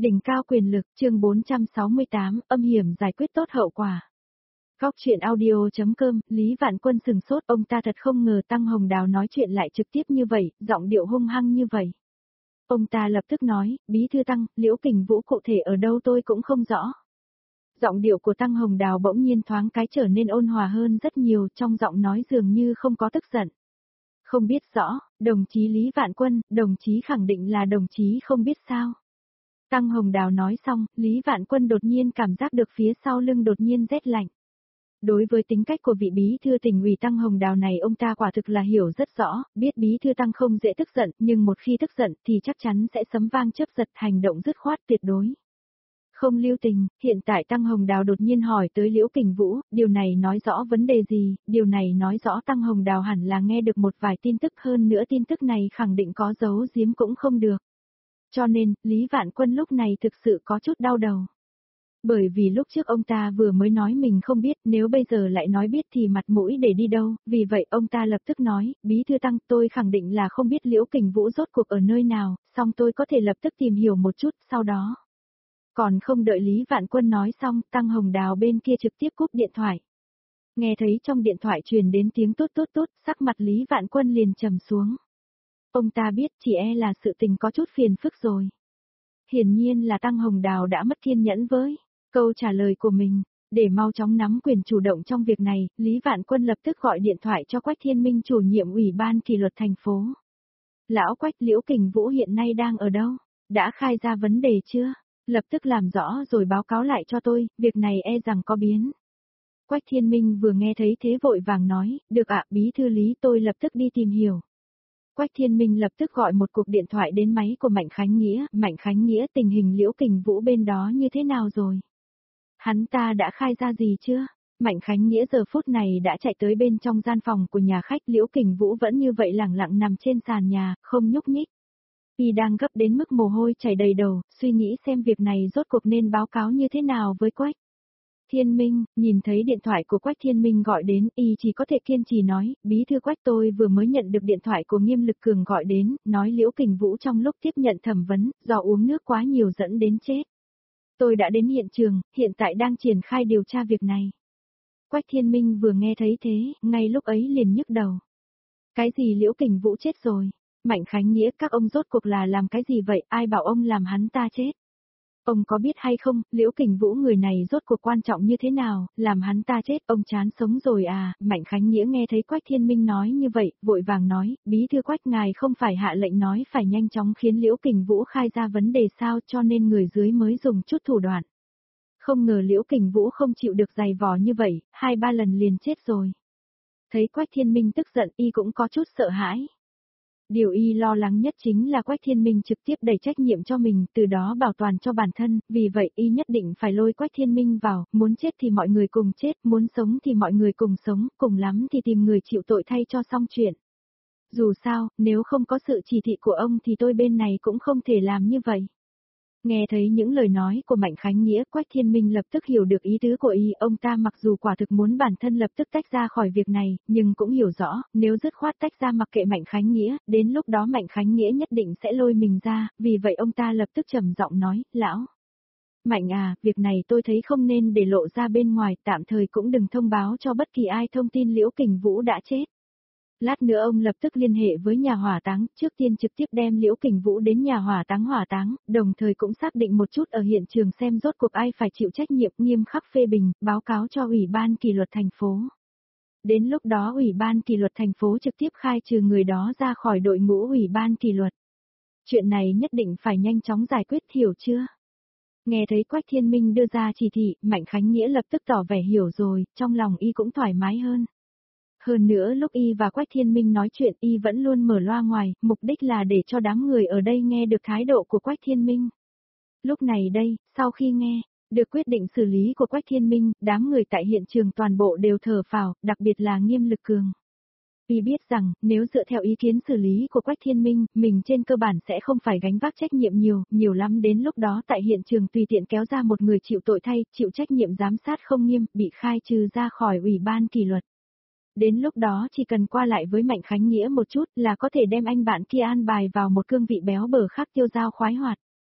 Đỉnh cao quyền lực, chương 468, âm hiểm giải quyết tốt hậu quả. Góc chuyện audio.com, Lý Vạn Quân sừng sốt, ông ta thật không ngờ Tăng Hồng Đào nói chuyện lại trực tiếp như vậy, giọng điệu hung hăng như vậy. Ông ta lập tức nói, Bí thư Tăng, Liễu Kình Vũ cụ thể ở đâu tôi cũng không rõ. Giọng điệu của Tăng Hồng Đào bỗng nhiên thoáng cái trở nên ôn hòa hơn rất nhiều, trong giọng nói dường như không có tức giận. Không biết rõ, đồng chí Lý Vạn Quân, đồng chí khẳng định là đồng chí không biết sao. Tăng Hồng Đào nói xong, Lý Vạn Quân đột nhiên cảm giác được phía sau lưng đột nhiên rét lạnh. Đối với tính cách của vị bí thư tỉnh ủy Tăng Hồng Đào này ông ta quả thực là hiểu rất rõ, biết bí thư Tăng không dễ tức giận, nhưng một khi tức giận thì chắc chắn sẽ sấm vang chớp giật, hành động dứt khoát tuyệt đối. Không lưu tình, hiện tại Tăng Hồng Đào đột nhiên hỏi tới Liễu Kình Vũ, điều này nói rõ vấn đề gì, điều này nói rõ Tăng Hồng Đào hẳn là nghe được một vài tin tức, hơn nữa tin tức này khẳng định có giấu giếm cũng không được. Cho nên, Lý Vạn Quân lúc này thực sự có chút đau đầu. Bởi vì lúc trước ông ta vừa mới nói mình không biết, nếu bây giờ lại nói biết thì mặt mũi để đi đâu, vì vậy ông ta lập tức nói, Bí thư Tăng, tôi khẳng định là không biết Liễu Kình Vũ rốt cuộc ở nơi nào, song tôi có thể lập tức tìm hiểu một chút, sau đó. Còn không đợi Lý Vạn Quân nói xong, Tăng Hồng Đào bên kia trực tiếp cúp điện thoại. Nghe thấy trong điện thoại truyền đến tiếng tốt tốt tốt, sắc mặt Lý Vạn Quân liền trầm xuống. Ông ta biết chỉ e là sự tình có chút phiền phức rồi. Hiển nhiên là Tăng Hồng Đào đã mất kiên nhẫn với câu trả lời của mình. Để mau chóng nắm quyền chủ động trong việc này, Lý Vạn Quân lập tức gọi điện thoại cho Quách Thiên Minh, chủ nhiệm ủy ban kỷ luật thành phố. Lão Quách, Liễu Kình Vũ hiện nay đang ở đâu? Đã khai ra vấn đề chưa? Lập tức làm rõ rồi báo cáo lại cho tôi, việc này e rằng có biến. Quách Thiên Minh vừa nghe thấy thế vội vàng nói, được ạ, Bí thư Lý, tôi lập tức đi tìm hiểu. Quách Thiên Minh lập tức gọi một cuộc điện thoại đến máy của Mạnh Khánh Nghĩa, tình hình Liễu Kình Vũ bên đó như thế nào rồi? Hắn ta đã khai ra gì chưa? Mạnh Khánh Nghĩa giờ phút này đã chạy tới bên trong gian phòng của nhà khách, Liễu Kình Vũ vẫn như vậy lẳng lặng nằm trên sàn nhà, không nhúc nhích. Y đang gấp đến mức mồ hôi chảy đầy đầu, suy nghĩ xem việc này rốt cuộc nên báo cáo như thế nào với Quách Thiên Minh. Nhìn thấy điện thoại của Quách Thiên Minh gọi đến, y chỉ có thể kiên trì nói, Bí thư Quách, tôi vừa mới nhận được điện thoại của Nghiêm Lực Cường gọi đến, nói Liễu Kình Vũ trong lúc tiếp nhận thẩm vấn, do uống nước quá nhiều dẫn đến chết. Tôi đã đến hiện trường, hiện tại đang triển khai điều tra việc này. Quách Thiên Minh vừa nghe thấy thế, ngay lúc ấy liền nhức đầu. Cái gì Liễu Kình Vũ chết rồi? Mạnh Khánh Nghĩa, các ông rốt cuộc là làm cái gì vậy, ai bảo ông làm hắn ta chết? Ông có biết hay không, Liễu Kình Vũ người này rốt cuộc quan trọng như thế nào, làm hắn ta chết, ông chán sống rồi à? Mạnh Khánh Nghĩa nghe thấy Quách Thiên Minh nói như vậy, vội vàng nói, Bí thư Quách, ngài không phải hạ lệnh nói phải nhanh chóng khiến Liễu Kình Vũ khai ra vấn đề sao, cho nên người dưới mới dùng chút thủ đoạn. Không ngờ Liễu Kình Vũ không chịu được dày vò như vậy, 2-3 lần liền chết rồi. Thấy Quách Thiên Minh tức giận, y cũng có chút sợ hãi. Điều y lo lắng nhất chính là Quách Thiên Minh trực tiếp đẩy trách nhiệm cho mình, từ đó bảo toàn cho bản thân, vì vậy y nhất định phải lôi Quách Thiên Minh vào, muốn chết thì mọi người cùng chết, muốn sống thì mọi người cùng sống, cùng lắm thì tìm người chịu tội thay cho xong chuyện. Dù sao, nếu không có sự chỉ thị của ông thì tôi bên này cũng không thể làm như vậy. Nghe thấy những lời nói của Mạnh Khánh Nghĩa, Quách Thiên Minh lập tức hiểu được ý tứ của y, ông ta mặc dù quả thực muốn bản thân lập tức tách ra khỏi việc này, nhưng cũng hiểu rõ, nếu dứt khoát tách ra mặc kệ Mạnh Khánh Nghĩa, đến lúc đó Mạnh Khánh Nghĩa nhất định sẽ lôi mình ra, vì vậy ông ta lập tức trầm giọng nói, lão Mạnh à, việc này tôi thấy không nên để lộ ra bên ngoài, tạm thời cũng đừng thông báo cho bất kỳ ai thông tin Liễu Kình Vũ đã chết. Lát nữa ông lập tức liên hệ với nhà hỏa táng, trước tiên trực tiếp đem Liễu Kình Vũ đến nhà hỏa táng, đồng thời cũng xác định một chút ở hiện trường xem rốt cuộc ai phải chịu trách nhiệm, nghiêm khắc phê bình, báo cáo cho Ủy ban kỷ luật thành phố. Đến lúc đó Ủy ban kỷ luật thành phố trực tiếp khai trừ người đó ra khỏi đội ngũ Ủy ban kỷ luật. Chuyện này nhất định phải nhanh chóng giải quyết, hiểu chưa? Nghe thấy Quách Thiên Minh đưa ra chỉ thị, Mạnh Khánh Nghĩa lập tức tỏ vẻ hiểu rồi, trong lòng y cũng thoải mái hơn. Hơn nữa lúc y và Quách Thiên Minh nói chuyện y vẫn luôn mở loa ngoài, mục đích là để cho đám người ở đây nghe được thái độ của Quách Thiên Minh. Lúc này đây, sau khi nghe được quyết định xử lý của Quách Thiên Minh, đám người tại hiện trường toàn bộ đều thở phào, đặc biệt là Nghiêm Lực Cường. Y biết rằng, nếu dựa theo ý kiến xử lý của Quách Thiên Minh, mình trên cơ bản sẽ không phải gánh vác trách nhiệm nhiều lắm, đến lúc đó tại hiện trường tùy tiện kéo ra một người chịu tội thay, chịu trách nhiệm giám sát không nghiêm, bị khai trừ ra khỏi Ủy ban kỷ luật. Đến lúc đó chỉ cần qua lại với Mạnh Khánh Nghĩa một chút là có thể đem anh bạn kia an bài vào một cương vị béo bở khác tiêu dao khoái hoạt.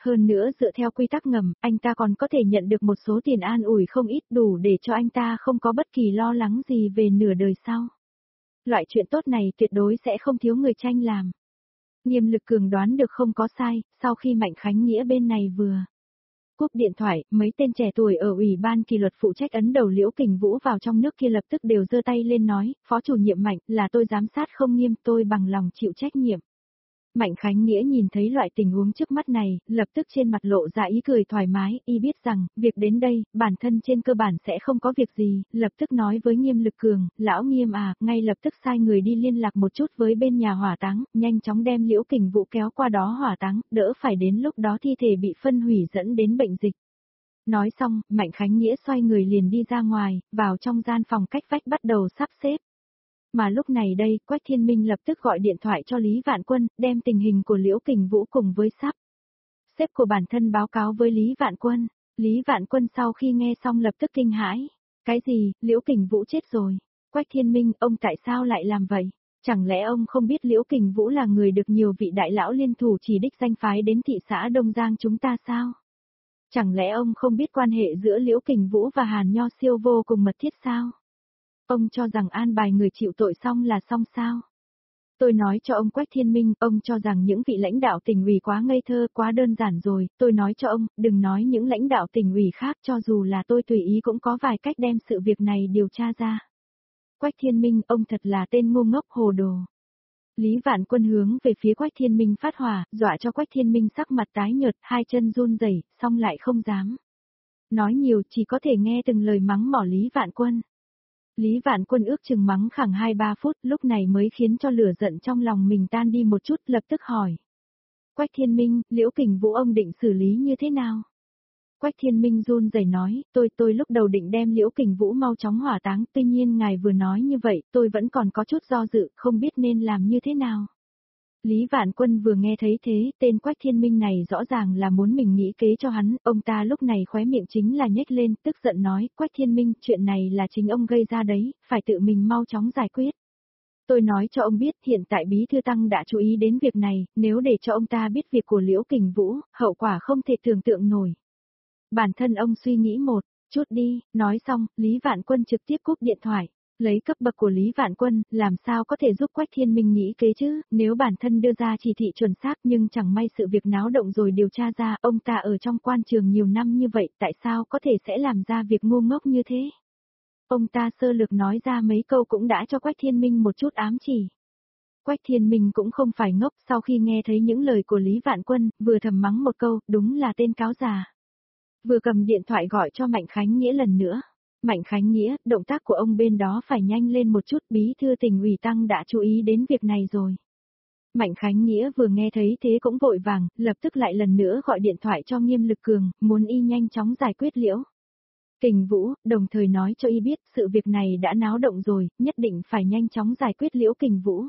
Hơn nữa dựa theo quy tắc ngầm, anh ta còn có thể nhận được một số tiền an ủi không ít đủ để cho anh ta không có bất kỳ lo lắng gì về nửa đời sau. Loại chuyện tốt này tuyệt đối sẽ không thiếu người tranh làm. Nghiêm Lực Cường đoán được không có sai, sau khi Mạnh Khánh Nghĩa bên này vừa cúp điện thoại, mấy tên trẻ tuổi ở Ủy ban kỷ luật phụ trách ấn đầu Liễu Kình Vũ vào trong nước kia lập tức đều giơ tay lên nói, Phó chủ nhiệm Mạnh, là tôi giám sát không nghiêm, tôi bằng lòng chịu trách nhiệm. Mạnh Khánh Nghĩa nhìn thấy loại tình huống trước mắt này, lập tức trên mặt lộ ra ý cười thoải mái, y biết rằng, việc đến đây, bản thân trên cơ bản sẽ không có việc gì, lập tức nói với Nghiêm Lực Cường, lão Nghiêm à, ngay lập tức sai người đi liên lạc một chút với bên nhà hỏa táng, nhanh chóng đem Liễu Kình Vũ kéo qua đó hỏa táng, đỡ phải đến lúc đó thi thể bị phân hủy dẫn đến bệnh dịch. Nói xong, Mạnh Khánh Nghĩa xoay người liền đi ra ngoài, vào trong gian phòng cách vách bắt đầu sắp xếp. Mà lúc này đây, Quách Thiên Minh lập tức gọi điện thoại cho Lý Vạn Quân, đem tình hình của Liễu Kình Vũ cùng với sắp xếp của bản thân báo cáo với Lý Vạn Quân. Lý Vạn Quân sau khi nghe xong lập tức kinh hãi. Cái gì, Liễu Kình Vũ chết rồi? Quách Thiên Minh, ông tại sao lại làm vậy? Chẳng lẽ ông không biết Liễu Kình Vũ là người được nhiều vị đại lão liên thủ chỉ đích danh phái đến thị xã Đông Giang chúng ta sao? Chẳng lẽ ông không biết quan hệ giữa Liễu Kình Vũ và Hàn Nho Siêu vô cùng mật thiết sao? Ông cho rằng an bài người chịu tội xong là xong sao? Tôi nói cho ông Quách Thiên Minh, ông cho rằng những vị lãnh đạo tỉnh ủy quá ngây thơ, quá đơn giản rồi, tôi nói cho ông, đừng nói những lãnh đạo tỉnh ủy khác cho dù là tôi tùy ý cũng có vài cách đem sự việc này điều tra ra. Quách Thiên Minh, ông thật là tên ngu ngốc hồ đồ. Lý Vạn Quân hướng về phía Quách Thiên Minh phát hỏa, dọa cho Quách Thiên Minh sắc mặt tái nhợt, hai chân run rẩy, song lại không dám nói nhiều, chỉ có thể nghe từng lời mắng mỏ Lý Vạn Quân. Lý Vạn Quân ước chừng mắng khoảng 2-3 phút, lúc này mới khiến cho lửa giận trong lòng mình tan đi một chút, lập tức hỏi. Quách Thiên Minh, Liễu Kình Vũ ông định xử lý như thế nào? Quách Thiên Minh run rẩy nói, tôi lúc đầu định đem Liễu Kình Vũ mau chóng hỏa táng, tuy nhiên ngài vừa nói như vậy, tôi vẫn còn có chút do dự, không biết nên làm như thế nào. Lý Vạn Quân vừa nghe thấy thế, tên Quách Thiên Minh này rõ ràng là muốn mình nghĩ kế cho hắn, ông ta lúc này khóe miệng chính là nhếch lên, tức giận nói, Quách Thiên Minh, chuyện này là chính ông gây ra đấy, phải tự mình mau chóng giải quyết. Tôi nói cho ông biết, hiện tại Bí Thư Tăng đã chú ý đến việc này, nếu để cho ông ta biết việc của Liễu Kình Vũ, hậu quả không thể tưởng tượng nổi. Bản thân ông suy nghĩ một chút đi, nói xong, Lý Vạn Quân trực tiếp cúp điện thoại. Lấy cấp bậc của Lý Vạn Quân, làm sao có thể giúp Quách Thiên Minh nghĩ kế chứ, nếu bản thân đưa ra chỉ thị chuẩn xác nhưng chẳng may sự việc náo động rồi điều tra ra, ông ta ở trong quan trường nhiều năm như vậy, tại sao có thể sẽ làm ra việc ngu ngốc như thế? Ông ta sơ lược nói ra mấy câu cũng đã cho Quách Thiên Minh một chút ám chỉ. Quách Thiên Minh cũng không phải ngốc, sau khi nghe thấy những lời của Lý Vạn Quân, vừa thầm mắng một câu, đúng là tên cáo già. Vừa cầm điện thoại gọi cho Mạnh Khánh Nghĩa lần nữa. Mạnh Khánh Nghĩa, động tác của ông bên đó phải nhanh lên một chút, Bí Thư Tỉnh ủy Tăng đã chú ý đến việc này rồi. Mạnh Khánh Nghĩa vừa nghe thấy thế cũng vội vàng, lập tức lại lần nữa gọi điện thoại cho Nghiêm Lực Cường, muốn y nhanh chóng giải quyết Liễu Kình Vũ, đồng thời nói cho y biết sự việc này đã náo động rồi, nhất định phải nhanh chóng giải quyết Liễu Kình Vũ.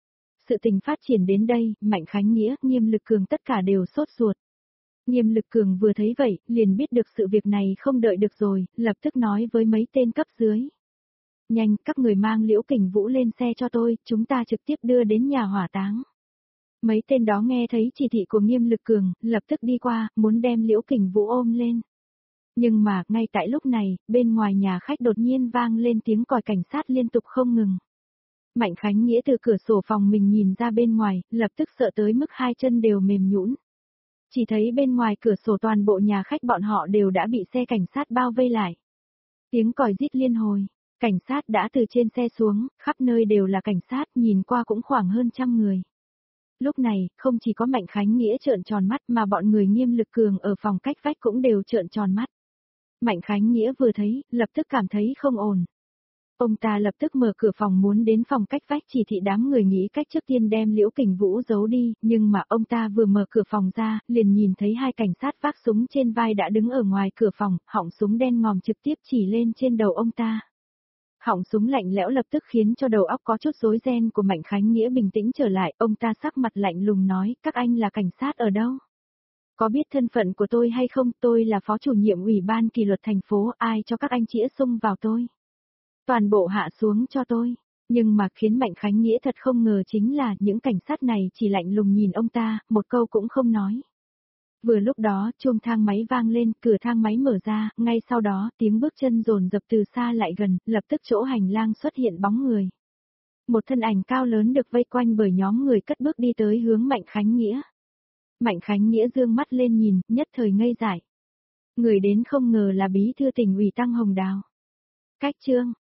Sự tình phát triển đến đây, Mạnh Khánh Nghĩa, Nghiêm Lực Cường tất cả đều sốt ruột. Nghiêm Lực Cường vừa thấy vậy, liền biết được sự việc này không đợi được rồi, lập tức nói với mấy tên cấp dưới. Nhanh, các người mang Liễu Kình Vũ lên xe cho tôi, chúng ta trực tiếp đưa đến nhà hỏa táng. Mấy tên đó nghe thấy chỉ thị của Nghiêm Lực Cường, lập tức đi qua, muốn đem Liễu Kình Vũ ôm lên. Nhưng mà, ngay tại lúc này, bên ngoài nhà khách đột nhiên vang lên tiếng còi cảnh sát liên tục không ngừng. Mạnh Khánh Nghĩa từ cửa sổ phòng mình nhìn ra bên ngoài, lập tức sợ tới mức hai chân đều mềm nhũn. Chỉ thấy bên ngoài cửa sổ toàn bộ nhà khách bọn họ đều đã bị xe cảnh sát bao vây lại. Tiếng còi rít liên hồi, cảnh sát đã từ trên xe xuống, khắp nơi đều là cảnh sát, nhìn qua cũng khoảng hơn 100 người. Lúc này, không chỉ có Mạnh Khánh Nghĩa trợn tròn mắt mà bọn người Nghiêm Lực Cường ở phòng cách vách cũng đều trợn tròn mắt. Mạnh Khánh Nghĩa vừa thấy, lập tức cảm thấy không ổn. Ông ta lập tức mở cửa phòng muốn đến phòng cách vách chỉ thị đám người nghĩ cách trước tiên đem Liễu Kình Vũ giấu đi, nhưng mà ông ta vừa mở cửa phòng ra, liền nhìn thấy hai cảnh sát vác súng trên vai đã đứng ở ngoài cửa phòng, họng súng đen ngòm trực tiếp chỉ lên trên đầu ông ta. Họng súng lạnh lẽo lập tức khiến cho đầu óc có chút rối ren của Mạnh Khánh Nghĩa bình tĩnh trở lại, ông ta sắc mặt lạnh lùng nói, các anh là cảnh sát ở đâu? Có biết thân phận của tôi hay không? Tôi là phó chủ nhiệm ủy ban kỷ luật thành phố, ai cho các anh chĩa xung vào tôi? Toàn bộ hạ xuống cho tôi. Nhưng mà khiến Mạnh Khánh Nghĩa thật không ngờ chính là những cảnh sát này chỉ lạnh lùng nhìn ông ta, một câu cũng không nói. Vừa lúc đó, chuông thang máy vang lên, cửa thang máy mở ra, ngay sau đó, tiếng bước chân dồn dập từ xa lại gần, lập tức chỗ hành lang xuất hiện bóng người. Một thân ảnh cao lớn được vây quanh bởi nhóm người cất bước đi tới hướng Mạnh Khánh Nghĩa. Mạnh Khánh Nghĩa dương mắt lên nhìn, nhất thời ngây dại. Người đến không ngờ là bí thư tỉnh ủy Tăng Hồng Đào. Cách Trương,